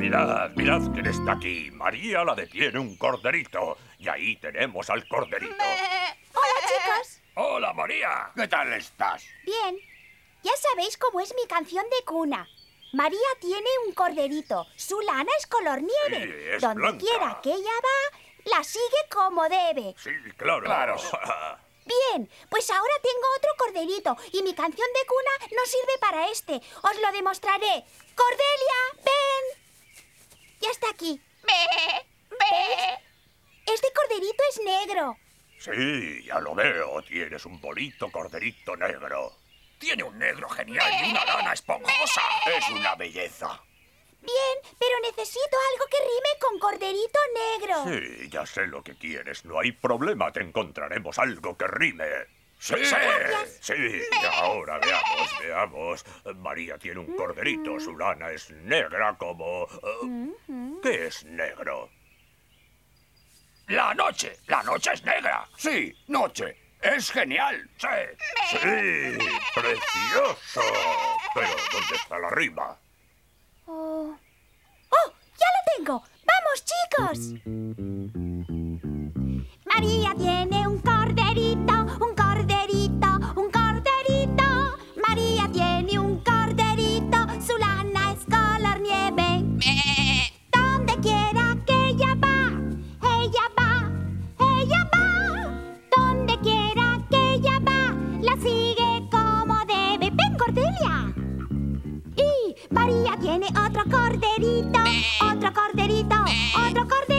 Mirad, mirad quién está aquí. María la detiene un corderito. Y ahí tenemos al corderito. Hola, chicos. Hola, María. ¿Qué tal estás? Bien. Ya sabéis cómo es mi canción de cuna. María tiene un corderito. Su lana es color nieve. Sí, es Donde blanca. quiera que ella va, la sigue como debe. Sí, claro. Bien, pues ahora tengo otro corderito y mi canción de cuna no sirve para este. Os lo demostraré. ¡Cordelia, ven! Ya está aquí. ¿Ves? Este corderito es negro. Sí, ya lo veo. Tienes un bonito corderito negro. Tiene un negro genial y una lana esponjosa. Es una belleza. Bien, pero necesito algo que rime con corderito negro. Sí, ya sé lo que quieres. No hay problema. Te encontraremos algo que rime. Sí, Gracias. sí. Y ahora veamos. María tiene un corderito. Su lana es negra como... ¿Qué es negro? La noche. La noche es negra. Sí, noche. Es genial. Sí. Sí, precioso. Pero ¿dónde está la rima? ¡Oh, ya lo tengo! ¡Vamos, chicos! María tiene un corderito, un corderito, un corderito. María tiene un corderito, su lana es color nieve. Donde quiera que ella va, ella va, ella va. Donde quiera que ella va, la sigue como debe. ¡Ven, Cordelia! Y María tiene otro corderito, otro corderito, otro corderito.